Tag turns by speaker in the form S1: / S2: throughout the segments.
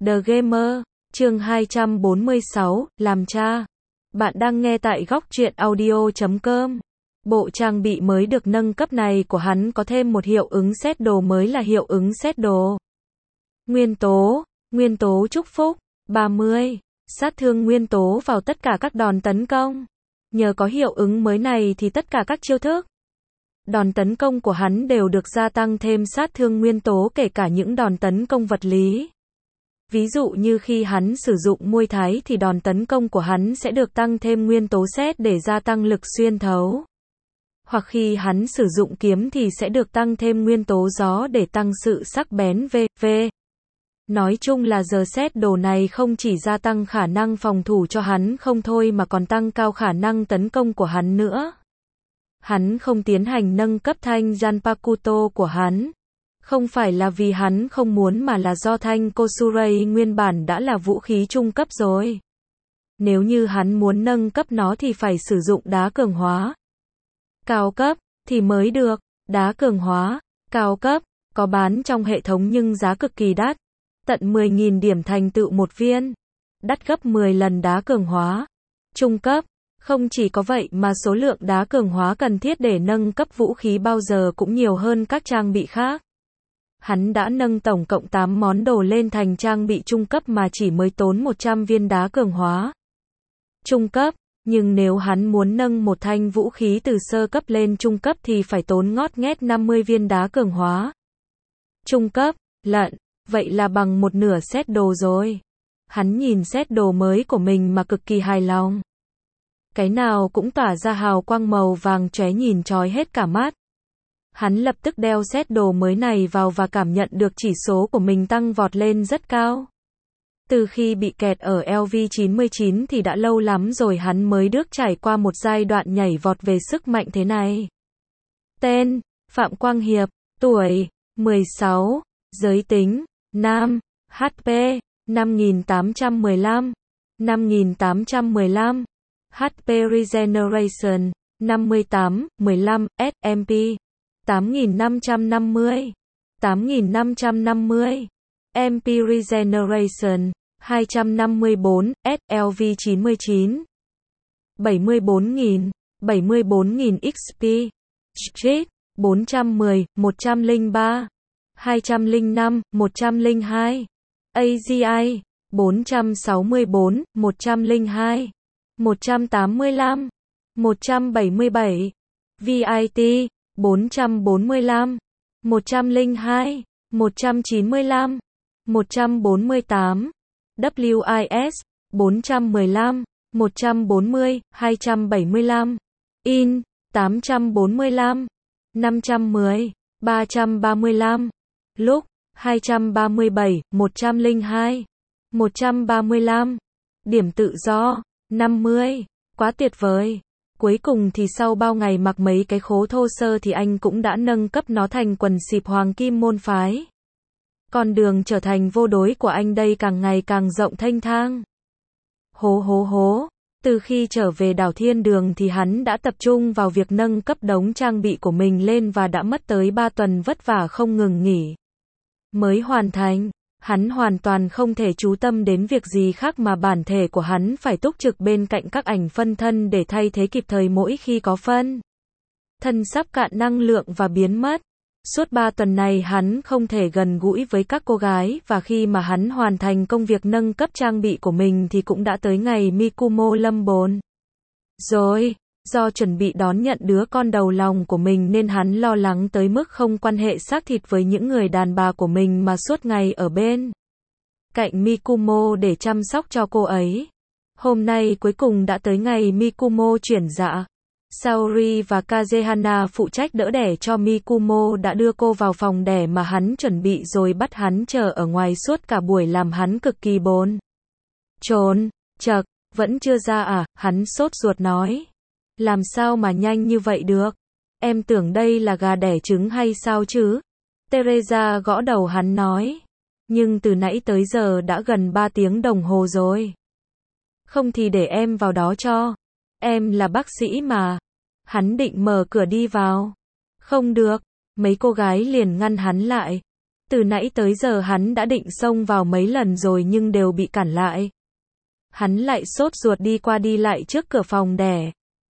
S1: The Gamer, chương 246, làm cha. Bạn đang nghe tại góc truyện audio.com. Bộ trang bị mới được nâng cấp này của hắn có thêm một hiệu ứng set đồ mới là hiệu ứng set đồ. Nguyên tố chúc phúc, 30, sát thương nguyên tố vào tất cả các đòn tấn công. Nhờ có hiệu ứng mới này thì tất cả các chiêu thức, đòn tấn công của hắn đều được gia tăng thêm sát thương nguyên tố, kể cả những đòn tấn công vật lý. Ví dụ như khi hắn sử dụng muôi thái thì đòn tấn công của hắn sẽ được tăng thêm nguyên tố sét để gia tăng lực xuyên thấu. Hoặc khi hắn sử dụng kiếm thì sẽ được tăng thêm nguyên tố gió để tăng sự sắc bén v.v. Nói chung là giờ set đồ này không chỉ gia tăng khả năng phòng thủ cho hắn không thôi mà còn tăng cao khả năng tấn công của hắn nữa. Hắn không tiến hành nâng cấp thanh Zanpakuto của hắn. Không phải là vì hắn không muốn mà là do thanh Kosurei nguyên bản đã là vũ khí trung cấp rồi. Nếu như hắn muốn nâng cấp nó thì phải sử dụng đá cường hóa cao cấp thì mới được. Đá cường hóa cao cấp có bán trong hệ thống nhưng giá cực kỳ đắt. Tận 10.000 điểm thành tựu một viên. Đắt gấp 10 lần đá cường hóa trung cấp. Không chỉ có vậy mà số lượng đá cường hóa cần thiết để nâng cấp vũ khí bao giờ cũng nhiều hơn các trang bị khác. Hắn đã nâng tổng cộng 8 món đồ lên thành trang bị trung cấp mà chỉ mới tốn 100 viên đá cường hóa trung cấp, nhưng nếu hắn muốn nâng một thanh vũ khí từ sơ cấp lên trung cấp thì phải tốn ngót nghét 50 viên đá cường hóa trung cấp, lận, vậy là bằng một nửa set đồ rồi. Hắn nhìn set đồ mới của mình mà cực kỳ hài lòng. Cái nào cũng tỏa ra hào quang màu vàng chóe nhìn chói hết cả mắt. Hắn lập tức đeo set đồ mới này vào và cảm nhận được chỉ số của mình tăng vọt lên rất cao. Từ khi bị kẹt ở LV99 thì đã lâu lắm rồi hắn mới được trải qua một giai đoạn nhảy vọt về sức mạnh thế này. Tên: Phạm Quang Hiệp, tuổi: 16, giới tính: nam, HP: 5815, 5815, HP Regeneration: 58, 15, SMP: 8550, 8550, MP Regeneration: 254, SLV99, 74.000, 74.000 XP, Street: 410, 103, 205, 102, AGI: 464, 102, 185, 177, VIT: 445, 102, 195, 148, WIS: 415, 140, 275, IN: 845, 510, 335, Lúc: 237, 102, 135, điểm tự do: 50, quá tuyệt vời. Cuối cùng thì sau bao ngày mặc mấy cái khố thô sơ thì anh cũng đã nâng cấp nó thành quần xịp hoàng kim môn phái. Con đường trở thành vô đối của anh đây càng ngày càng rộng thênh thang. Hố. Từ khi trở về đảo Thiên Đường thì hắn đã tập trung vào việc nâng cấp đống trang bị của mình lên và đã mất tới 3 tuần vất vả không ngừng nghỉ mới hoàn thành. Hắn hoàn toàn không thể chú tâm đến việc gì khác mà bản thể của hắn phải túc trực bên cạnh các ảnh phân thân để thay thế kịp thời mỗi khi có phân thân sắp cạn năng lượng và biến mất. Suốt 3 tuần này hắn không thể gần gũi với các cô gái và khi mà hắn hoàn thành công việc nâng cấp trang bị của mình thì cũng đã tới ngày Mikumo lâm bồn. Rồi, do chuẩn bị đón nhận đứa con đầu lòng của mình nên hắn lo lắng tới mức không quan hệ xác thịt với những người đàn bà của mình mà suốt ngày ở bên cạnh Mikumo để chăm sóc cho cô ấy. Hôm nay cuối cùng đã tới ngày Mikumo chuyển dạ. Saori và Kazehana phụ trách đỡ đẻ cho Mikumo đã đưa cô vào phòng đẻ mà hắn chuẩn bị rồi bắt hắn chờ ở ngoài suốt cả buổi làm hắn cực kỳ bồn chồn. Chậc, vẫn chưa ra à? Hắn sốt ruột nói. Làm sao mà nhanh như vậy được? Em tưởng đây là gà đẻ trứng hay sao chứ? Teresa gõ đầu hắn nói. Nhưng từ nãy tới giờ đã gần 3 tiếng đồng hồ rồi. Không thì để em vào đó cho. Em là bác sĩ mà. Hắn định mở cửa đi vào. Không được. Mấy cô gái liền ngăn hắn lại. Từ nãy tới giờ hắn đã định xông vào mấy lần rồi nhưng đều bị cản lại. Hắn lại sốt ruột đi qua đi lại trước cửa phòng đẻ.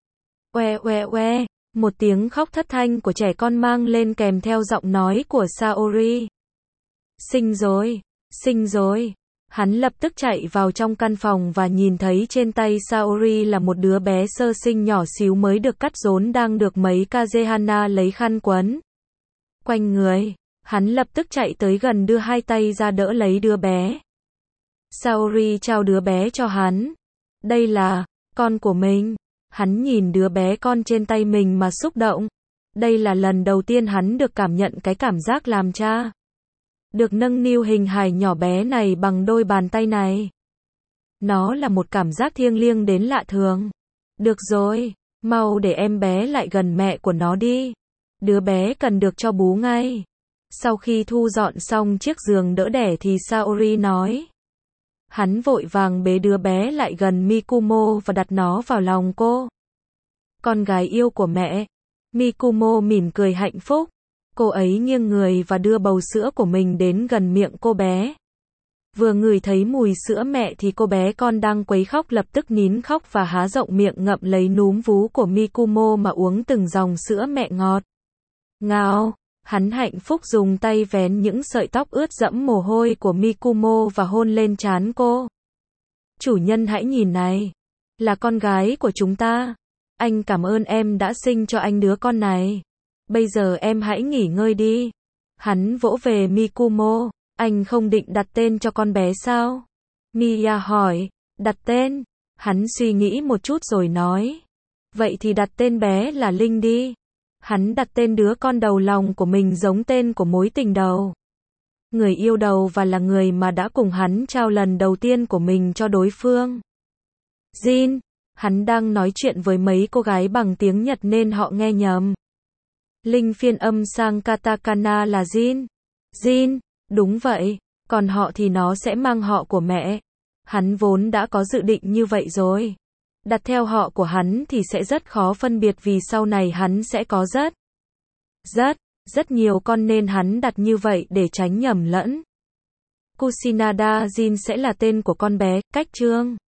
S1: Oe oe oe, một tiếng khóc thất thanh của trẻ con mang lên kèm theo giọng nói của Saori. Sinh rồi, sinh rồi. Hắn lập tức chạy vào trong căn phòng và nhìn thấy trên tay Saori là một đứa bé sơ sinh nhỏ xíu mới được cắt rốn đang được mấy Kazehana lấy khăn quấn quanh người. Hắn lập tức chạy tới gần đưa hai tay ra đỡ lấy đứa bé. Saori trao đứa bé cho hắn. Đây là con của mình. Hắn nhìn đứa bé con trên tay mình mà xúc động. Đây là lần đầu tiên hắn được cảm nhận cái cảm giác làm cha. Được nâng niu hình hài nhỏ bé này bằng đôi bàn tay này. Nó là một cảm giác thiêng liêng đến lạ thường. Được rồi, mau để em bé lại gần mẹ của nó đi. Đứa bé cần được cho bú ngay. Sau khi thu dọn xong chiếc giường đỡ đẻ thì Saori nói. Hắn vội vàng bế đứa bé lại gần Mikumo và đặt nó vào lòng cô. Con gái yêu của mẹ. Mikumo mỉm cười hạnh phúc. Cô ấy nghiêng người và đưa bầu sữa của mình đến gần miệng cô bé. Vừa ngửi thấy mùi sữa mẹ thì cô bé con đang quấy khóc lập tức nín khóc và há rộng miệng ngậm lấy núm vú của Mikumo mà uống từng dòng sữa mẹ ngọt. Ngào, hắn hạnh phúc dùng tay vén những sợi tóc ướt đẫm mồ hôi của Mikumo và hôn lên trán cô. Chủ nhân hãy nhìn này, là con gái của chúng ta. Anh cảm ơn em đã sinh cho anh đứa con này. Bây giờ em hãy nghỉ ngơi đi. Hắn vỗ về Mikumo. Anh không định đặt tên cho con bé sao? Miya hỏi. Đặt tên? Hắn suy nghĩ một chút rồi nói. Vậy thì đặt tên bé là Linh đi. Hắn đặt tên đứa con đầu lòng của mình giống tên của mối tình đầu. Người yêu đầu và là người mà đã cùng hắn trao lần đầu tiên của mình cho đối phương. Jin. Hắn đang nói chuyện với mấy cô gái bằng tiếng Nhật nên họ nghe nhầm. Linh phiên âm sang katakana là Jin. Jin, đúng vậy, còn họ thì nó sẽ mang họ của mẹ. Hắn vốn đã có dự định như vậy rồi. Đặt theo họ của hắn thì sẽ rất khó phân biệt vì sau này hắn sẽ có rất nhiều con nên hắn đặt như vậy để tránh nhầm lẫn. Kusinada Jin sẽ là tên của con bé, cách chương.